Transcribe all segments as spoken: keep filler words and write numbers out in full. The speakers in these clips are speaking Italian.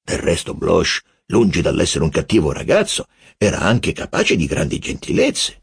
Del resto Bloch, lungi dall'essere un cattivo ragazzo, era anche capace di grandi gentilezze.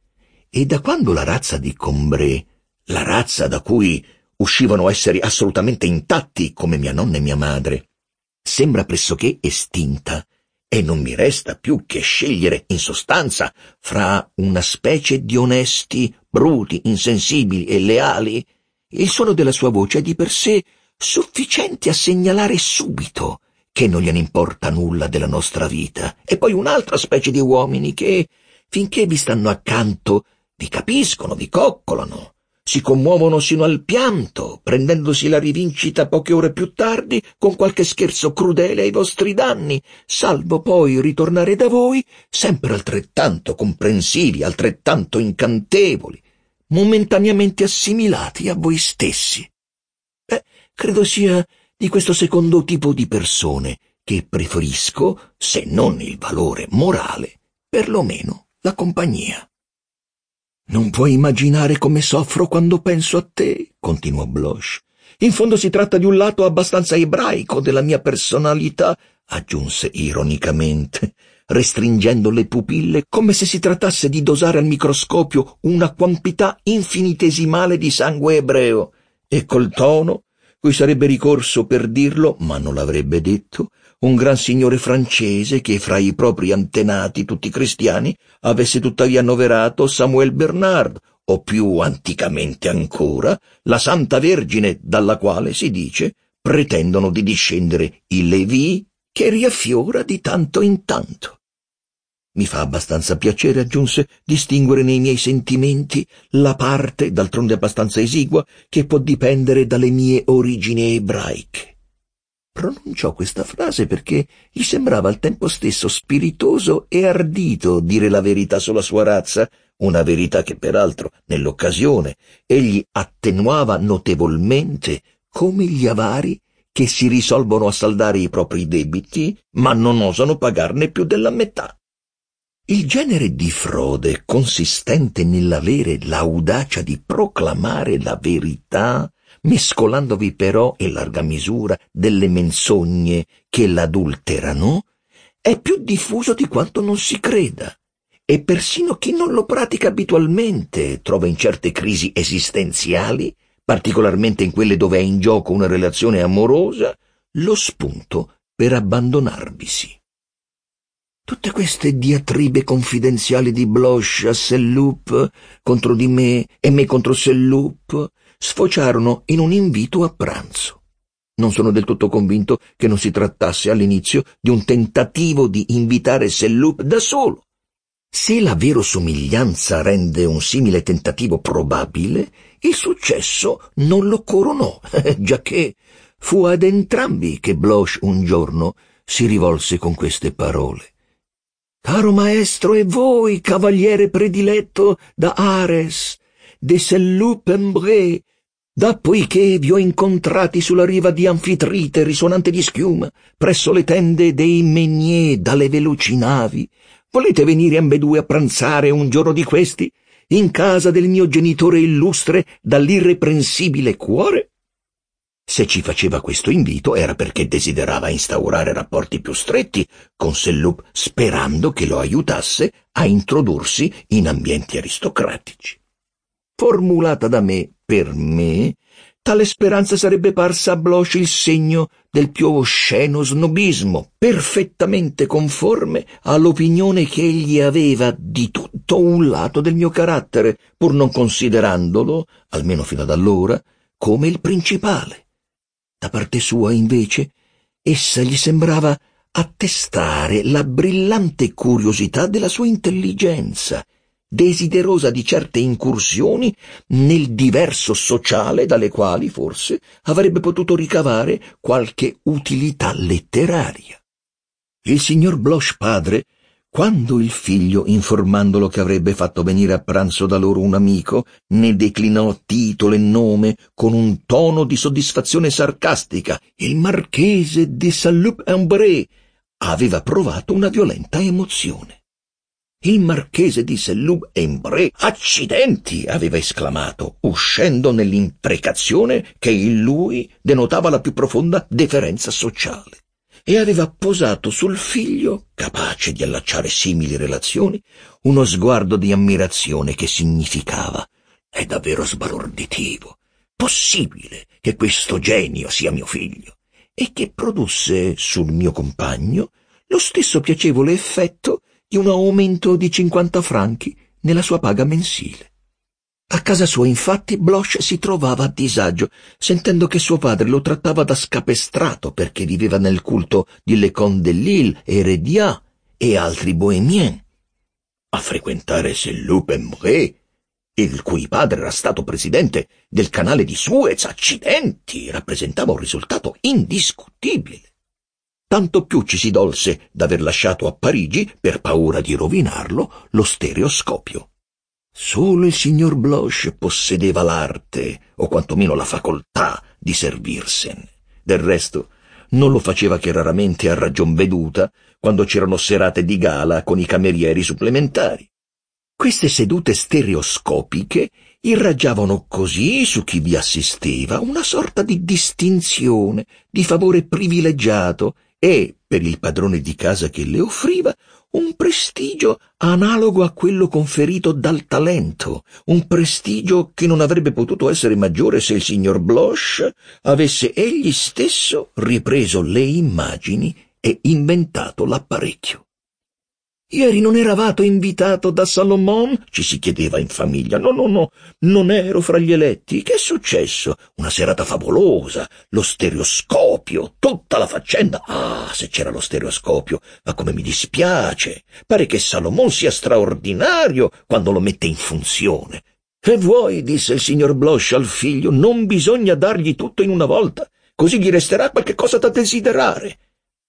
E da quando la razza di Combray, la razza da cui uscivano esseri assolutamente intatti come mia nonna e mia madre, sembra pressoché estinta, e non mi resta più che scegliere in sostanza fra una specie di onesti, bruti, insensibili e leali, il suono della sua voce è di per sé sufficiente a segnalare subito che non gliene importa nulla della nostra vita, e poi un'altra specie di uomini che, finché vi stanno accanto, vi capiscono, vi coccolano, si commuovono sino al pianto, prendendosi la rivincita poche ore più tardi con qualche scherzo crudele ai vostri danni, salvo poi ritornare da voi sempre altrettanto comprensivi, altrettanto incantevoli, momentaneamente assimilati a voi stessi. Beh, credo sia di questo secondo tipo di persone che preferisco, se non il valore morale, perlomeno la compagnia. «Non puoi immaginare come soffro quando penso a te», continuò Bloch. «In fondo si tratta di un lato abbastanza ebraico della mia personalità», aggiunse ironicamente, restringendo le pupille come se si trattasse di dosare al microscopio una quantità infinitesimale di sangue ebreo, e col tono cui sarebbe ricorso per dirlo, ma non l'avrebbe detto, un gran signore francese che fra i propri antenati tutti cristiani avesse tuttavia annoverato Samuel Bernard, o più anticamente ancora la Santa Vergine, dalla quale, si dice, pretendono di discendere i Leví, che riaffiora di tanto in tanto. Mi fa abbastanza piacere, aggiunse, distinguere nei miei sentimenti la parte, d'altronde abbastanza esigua, che può dipendere dalle mie origini ebraiche. Pronunciò questa frase perché gli sembrava al tempo stesso spiritoso e ardito dire la verità sulla sua razza, una verità che peraltro, nell'occasione, egli attenuava notevolmente, come gli avari che si risolvono a saldare i propri debiti, ma non osano pagarne più della metà. Il genere di frode consistente nell'avere l'audacia di proclamare la verità, mescolandovi però in larga misura delle menzogne che l'adulterano, è più diffuso di quanto non si creda, e persino chi non lo pratica abitualmente trova in certe crisi esistenziali, particolarmente in quelle dove è in gioco una relazione amorosa, lo spunto per abbandonarvisi. Tutte queste diatribe confidenziali di Bloch a Selloup contro di me e me contro Selloup sfociarono in un invito a pranzo. Non sono del tutto convinto che non si trattasse all'inizio di un tentativo di invitare Selloup da solo. Se la verosomiglianza rende un simile tentativo probabile, il successo non lo coronò, giacché fu ad entrambi che Bloch un giorno si rivolse con queste parole. «Caro maestro, e voi, cavaliere prediletto da Ares, de Selloup-en-Bray, da poiché vi ho incontrati sulla riva di Anfitrite risuonante di schiuma, presso le tende dei Menier dalle veloci navi, volete venire ambedue a pranzare un giorno di questi, in casa del mio genitore illustre dall'irreprensibile cuore?» Se ci faceva questo invito era perché desiderava instaurare rapporti più stretti con Selloup, sperando che lo aiutasse a introdursi in ambienti aristocratici. Formulata da me per me, tale speranza sarebbe parsa a Bloch il segno del più osceno snobismo, perfettamente conforme all'opinione che egli aveva di tutto un lato del mio carattere, pur non considerandolo, almeno fino ad allora, come il principale. Da parte sua, invece, essa gli sembrava attestare la brillante curiosità della sua intelligenza, desiderosa di certe incursioni nel diverso sociale dalle quali, forse, avrebbe potuto ricavare qualche utilità letteraria. Il signor Bloch padre, quando il figlio, informandolo che avrebbe fatto venire a pranzo da loro un amico, ne declinò titolo e nome con un tono di soddisfazione sarcastica, il marchese de Selloup-en-Bray, aveva provato una violenta emozione. «Il marchese di Selloup-en-Bray, accidenti!» aveva esclamato, uscendo nell'imprecazione che in lui denotava la più profonda deferenza sociale. e aveva posato sul figlio, capace di allacciare simili relazioni, uno sguardo di ammirazione che significava: è davvero sbalorditivo, possibile che questo genio sia mio figlio, e che produsse sul mio compagno lo stesso piacevole effetto di un aumento di cinquanta franchi nella sua paga mensile. A casa sua, infatti, Bloch si trovava a disagio, sentendo che suo padre lo trattava da scapestrato perché viveva nel culto di Le Conte de Lille, Heredia e altri bohemien. A frequentare Saint-Loup et Maure, il cui padre era stato presidente del canale di Suez, accidenti, rappresentava un risultato indiscutibile. Tanto più ci si dolse d'aver lasciato a Parigi, per paura di rovinarlo, lo stereoscopio. Solo il signor Bloch possedeva l'arte, o quantomeno la facoltà, di servirsene. Del resto, non lo faceva che raramente a ragion veduta, quando c'erano serate di gala con i camerieri supplementari. Queste sedute stereoscopiche irraggiavano così su chi vi assisteva una sorta di distinzione, di favore privilegiato e, per il padrone di casa che le offriva, un prestigio analogo a quello conferito dal talento, un prestigio che non avrebbe potuto essere maggiore se il signor Bloch avesse egli stesso ripreso le immagini e inventato l'apparecchio. «Ieri non eravate invitato da Salomon?» ci si chiedeva in famiglia. «No, no, no, non ero fra gli eletti. Che è successo? Una serata favolosa, lo stereoscopio, tutta la faccenda. Ah, se c'era lo stereoscopio, ma come mi dispiace. Pare che Salomon sia straordinario quando lo mette in funzione». «E vuoi», disse il signor Bloch al figlio, «non bisogna dargli tutto in una volta, così gli resterà qualche cosa da desiderare».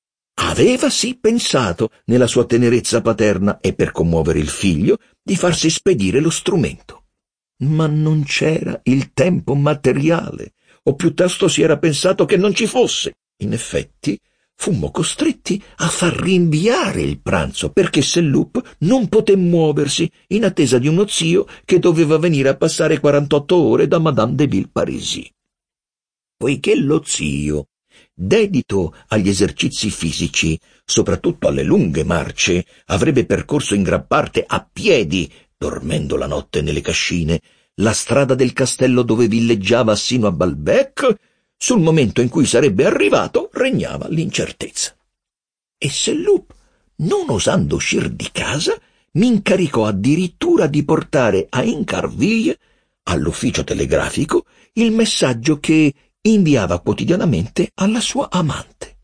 Aveva sì pensato, nella sua tenerezza paterna e per commuovere il figlio, di farsi spedire lo strumento. Ma non c'era il tempo materiale, o piuttosto si era pensato che non ci fosse. In effetti, fummo costretti a far rinviare il pranzo, perché Saint-Loup non poté muoversi in attesa di uno zio che doveva venire a passare quarantotto ore da Madame de Villeparisis. Poiché lo zio, dedito agli esercizi fisici, soprattutto alle lunghe marce, avrebbe percorso in gran parte a piedi, dormendo la notte nelle cascine, la strada del castello dove villeggiava sino a Balbec, sul momento in cui sarebbe arrivato regnava l'incertezza. E Saint-Loup, non osando uscir di casa, mi incaricò addirittura di portare a Incarville, all'ufficio telegrafico, il messaggio che inviava quotidianamente alla sua amante.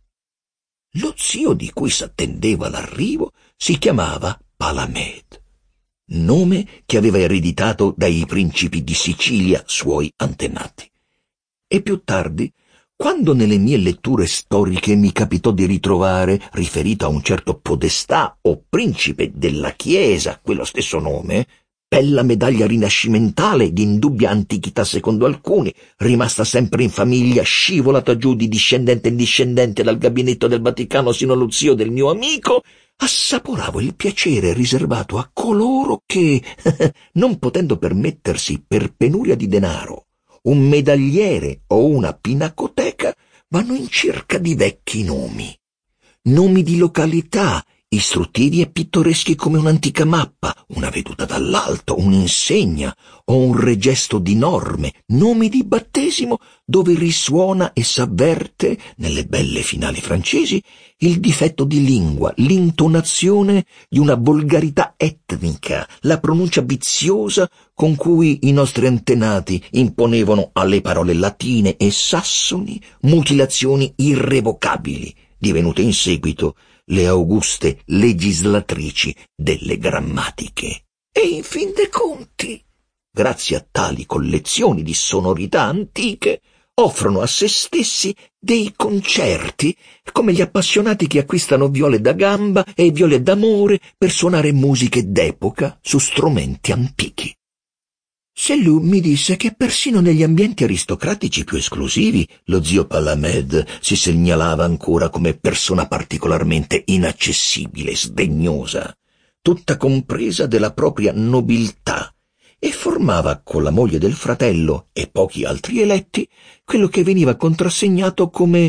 Lo zio di cui s'attendeva l'arrivo si chiamava Palamède, nome che aveva ereditato dai principi di Sicilia, suoi antenati. E più tardi, quando nelle mie letture storiche mi capitò di ritrovare, riferito a un certo podestà o principe della Chiesa, quello stesso nome, bella medaglia rinascimentale di indubbia antichità secondo alcuni, rimasta sempre in famiglia, scivolata giù di discendente in discendente dal gabinetto del Vaticano sino allo zio del mio amico, assaporavo il piacere riservato a coloro che, non potendo permettersi per penuria di denaro un medagliere o una pinacoteca, vanno in cerca di vecchi nomi, nomi di località, istruttivi e pittoreschi come un'antica mappa, una veduta dall'alto, un'insegna o un regesto di norme, nomi di battesimo dove risuona e s'avverte, nelle belle finali francesi, il difetto di lingua, l'intonazione di una volgarità etnica, la pronuncia viziosa con cui i nostri antenati imponevano alle parole latine e sassoni mutilazioni irrevocabili, divenute in seguito le auguste legislatrici delle grammatiche. E in fin dei conti, grazie a tali collezioni di sonorità antiche, offrono a se stessi dei concerti come gli appassionati che acquistano viole da gamba e viole d'amore per suonare musiche d'epoca su strumenti antichi. Saint-Loup mi disse che persino negli ambienti aristocratici più esclusivi lo zio Palamède si segnalava ancora come persona particolarmente inaccessibile, sdegnosa, tutta compresa della propria nobiltà, e formava con la moglie del fratello e pochi altri eletti quello che veniva contrassegnato come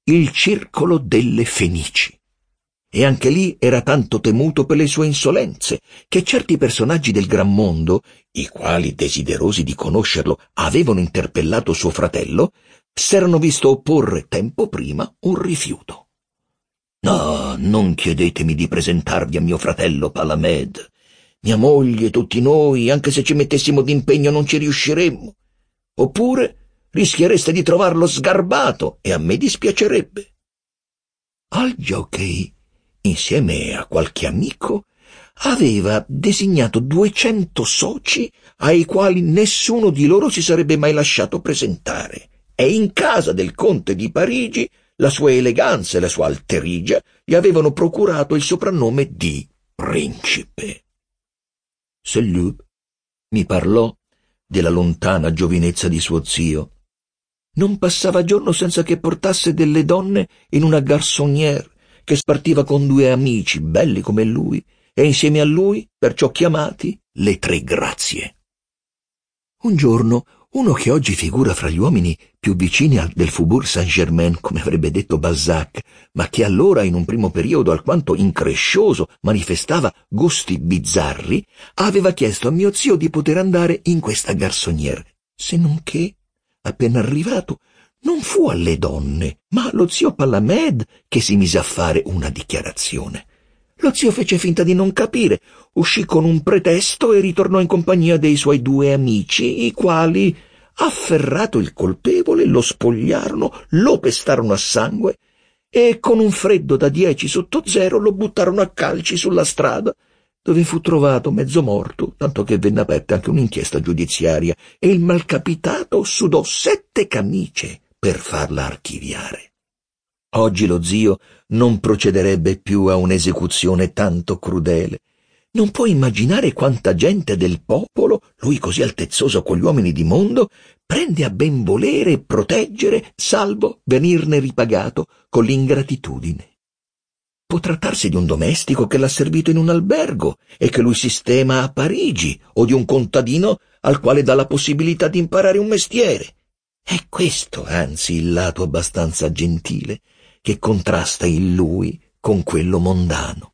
il circolo delle Fenici. E anche lì era tanto temuto per le sue insolenze, che certi personaggi del gran mondo, i quali, desiderosi di conoscerlo, avevano interpellato suo fratello, s'erano visto opporre tempo prima un rifiuto. «No, non chiedetemi di presentarvi a mio fratello Palamed. Mia moglie e tutti noi, anche se ci mettessimo d'impegno, non ci riusciremmo. Oppure rischiereste di trovarlo sgarbato e a me dispiacerebbe». Al-Jockey, insieme a qualche amico, aveva designato duecento soci ai quali nessuno di loro si sarebbe mai lasciato presentare, e in casa del conte di Parigi la sua eleganza e la sua alterigia gli avevano procurato il soprannome di principe. Selloub mi parlò della lontana giovinezza di suo zio. Non passava giorno senza che portasse delle donne in una garçonnière che spartiva con due amici belli come lui, e insieme a lui, perciò chiamati, le tre grazie. Un giorno, uno che oggi figura fra gli uomini più vicini al del Faubourg Saint-Germain, come avrebbe detto Balzac, ma che allora, in un primo periodo alquanto increscioso, manifestava gusti bizzarri, aveva chiesto a mio zio di poter andare in questa garçonnière, se non che, appena arrivato, non fu alle donne, ma allo zio Palamed che si mise a fare una dichiarazione. Lo zio fece finta di non capire, uscì con un pretesto e ritornò in compagnia dei suoi due amici, i quali, afferrato il colpevole, lo spogliarono, lo pestarono a sangue e con un freddo da dieci sotto zero lo buttarono a calci sulla strada, dove fu trovato mezzo morto, tanto che venne aperta anche un'inchiesta giudiziaria e il malcapitato sudò sette camicie per farla archiviare. Oggi lo zio non procederebbe più a un'esecuzione tanto crudele. Non può immaginare quanta gente del popolo, lui così altezzoso con gli uomini di mondo, prende a ben volere e proteggere, salvo venirne ripagato con l'ingratitudine. Può trattarsi di un domestico che l'ha servito in un albergo e che lui sistema a Parigi, o di un contadino al quale dà la possibilità di imparare un mestiere. È questo, anzi, il lato abbastanza gentile che contrasta in lui con quello mondano.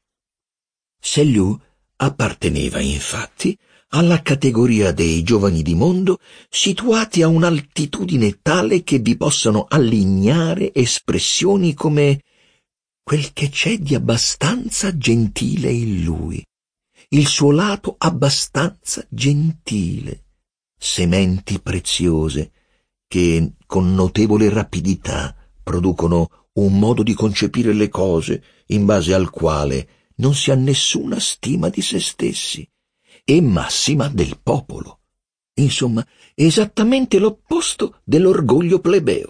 Selloub apparteneva, infatti, alla categoria dei giovani di mondo situati a un'altitudine tale che vi possano allignare espressioni come quel che c'è di abbastanza gentile in lui, il suo lato abbastanza gentile, sementi preziose che con notevole rapidità producono un modo di concepire le cose in base al quale non si ha nessuna stima di se stessi e massima del popolo. Insomma, esattamente l'opposto dell'orgoglio plebeo.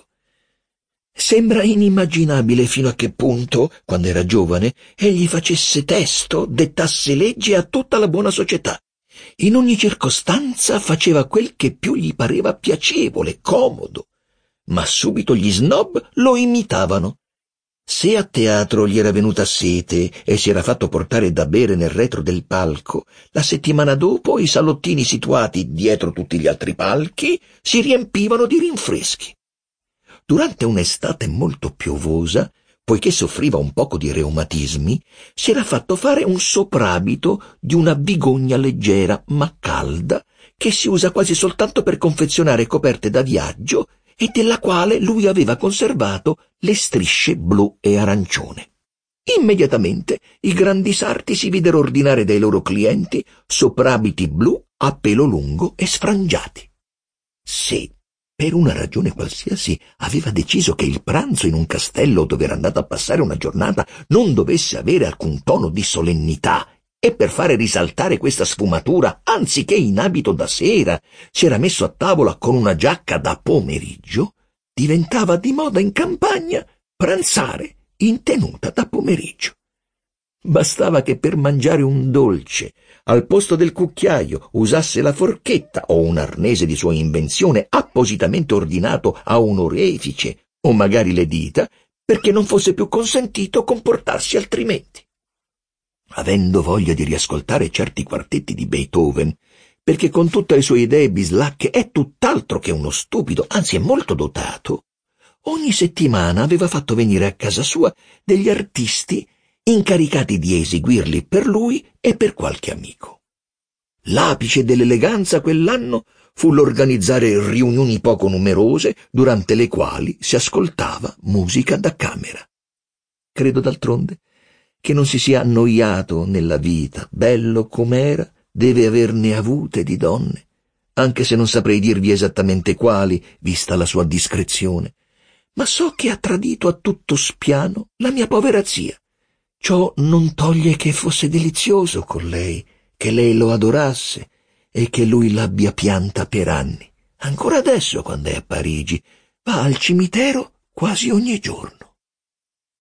Sembra inimmaginabile fino a che punto, quando era giovane, egli facesse testo, dettasse legge a tutta la buona società. In ogni circostanza faceva quel che più gli pareva piacevole, comodo, ma subito gli snob lo imitavano. Se a teatro gli era venuta sete e si era fatto portare da bere nel retro del palco, la settimana dopo i salottini situati dietro tutti gli altri palchi si riempivano di rinfreschi. Durante un'estate molto piovosa, poiché soffriva un poco di reumatismi, si era fatto fare un soprabito di una bigogna leggera ma calda che si usa quasi soltanto per confezionare coperte da viaggio e della quale lui aveva conservato le strisce blu e arancione. Immediatamente i grandi sarti si videro ordinare dai loro clienti soprabiti blu a pelo lungo e sfrangiati. Se, per una ragione qualsiasi, aveva deciso che il pranzo in un castello dove era andato a passare una giornata non dovesse avere alcun tono di solennità, e per fare risaltare questa sfumatura, anziché in abito da sera, si era messo a tavola con una giacca da pomeriggio, diventava di moda in campagna pranzare in tenuta da pomeriggio. Bastava che per mangiare un dolce, al posto del cucchiaio, usasse la forchetta o un arnese di sua invenzione appositamente ordinato a un orefice o magari le dita, perché non fosse più consentito comportarsi altrimenti. Avendo voglia di riascoltare certi quartetti di Beethoven, perché con tutte le sue idee bislacche è tutt'altro che uno stupido, anzi è molto dotato, ogni settimana aveva fatto venire a casa sua degli artisti incaricati di eseguirli per lui e per qualche amico. L'apice dell'eleganza quell'anno fu l'organizzare riunioni poco numerose durante le quali si ascoltava musica da camera. Credo d'altronde che non si sia annoiato nella vita, bello com'era, deve averne avute di donne, anche se non saprei dirvi esattamente quali, vista la sua discrezione, ma so che ha tradito a tutto spiano la mia povera zia. Ciò non toglie che fosse delizioso con lei, che lei lo adorasse e che lui l'abbia pianta per anni. Ancora adesso, quando è a Parigi, va al cimitero quasi ogni giorno.